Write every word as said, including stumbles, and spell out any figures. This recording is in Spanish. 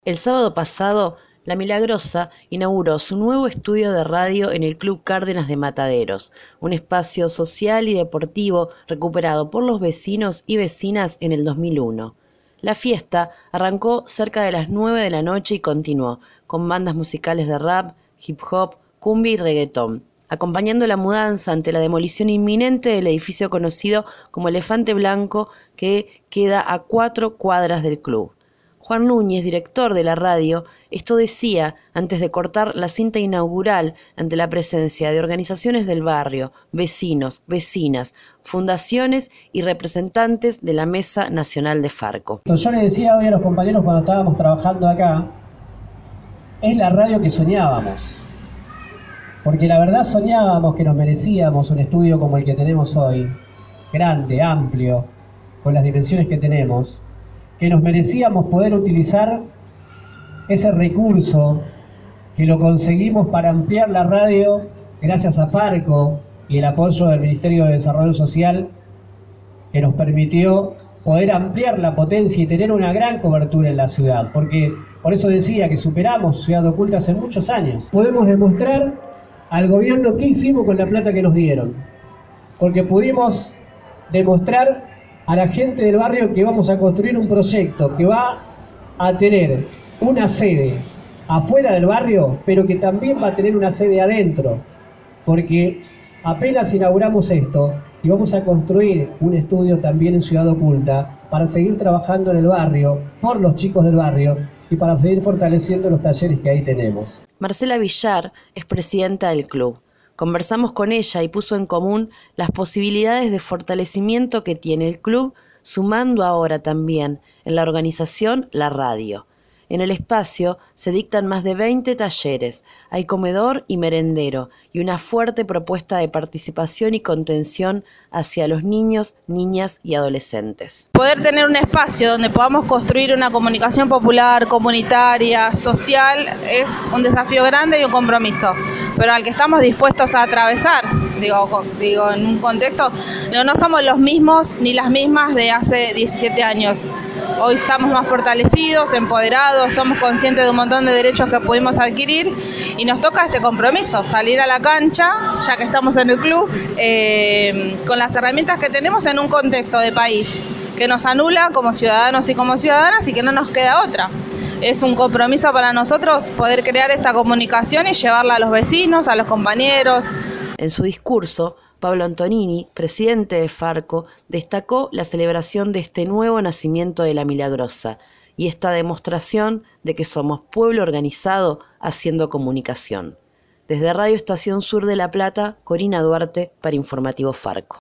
El sábado pasado, La Milagrosa inauguró su nuevo estudio de radio en el Club Cárdenas de Mataderos, un espacio social y deportivo recuperado por los vecinos y vecinas en el dos mil uno. La fiesta arrancó cerca de las nueve de la noche y continuó, con bandas musicales de rap, hip hop, cumbia y reggaetón, acompañando la mudanza ante la demolición inminente del edificio conocido como Elefante Blanco, que queda a cuatro cuadras del club. Juan Núñez, director de la radio, esto decía antes de cortar la cinta inaugural ante la presencia de organizaciones del barrio, vecinos, vecinas, fundaciones y representantes de la Mesa Nacional de Farco. Yo le decía hoy a los compañeros cuando estábamos trabajando acá, es la radio que soñábamos, porque la verdad soñábamos que nos merecíamos un estudio como el que tenemos hoy, grande, amplio, con las dimensiones que tenemos, que nos merecíamos poder utilizar ese recurso que lo conseguimos para ampliar la radio gracias a Farco y el apoyo del Ministerio de Desarrollo Social, que nos permitió poder ampliar la potencia y tener una gran cobertura en la ciudad, porque por eso decía que superamos Ciudad Oculta hace muchos años. Podemos demostrar al gobierno qué hicimos con la plata que nos dieron, porque pudimos demostrar a la gente del barrio que vamos a construir un proyecto que va a tener una sede afuera del barrio, pero que también va a tener una sede adentro, porque apenas inauguramos esto y vamos a construir un estudio también en Ciudad Oculta para seguir trabajando en el barrio, por los chicos del barrio y para seguir fortaleciendo los talleres que ahí tenemos. Marcela Villar es presidenta del club. Conversamos con ella y puso en común las posibilidades de fortalecimiento que tiene el club, sumando ahora también en la organización la radio. En el espacio se dictan más de veinte talleres, hay comedor y merendero y una fuerte propuesta de participación y contención hacia los niños, niñas y adolescentes. Poder tener un espacio donde podamos construir una comunicación popular, comunitaria, social, es un desafío grande y un compromiso, pero al que estamos dispuestos a atravesar. Digo, digo en un contexto, no, no somos los mismos ni las mismas de hace diecisiete años. Hoy estamos más fortalecidos, empoderados, somos conscientes de un montón de derechos que pudimos adquirir y nos toca este compromiso, salir a la cancha, ya que estamos en el club, eh, con las herramientas que tenemos en un contexto de país que nos anula como ciudadanos y como ciudadanas y que no nos queda otra. Es un compromiso para nosotros poder crear esta comunicación y llevarla a los vecinos, a los compañeros. En su discurso, Pablo Antonini, presidente de Farco, destacó la celebración de este nuevo nacimiento de La Milagrosa y esta demostración de que somos pueblo organizado haciendo comunicación. Desde Radio Estación Sur de La Plata, Corina Duarte para Informativo Farco.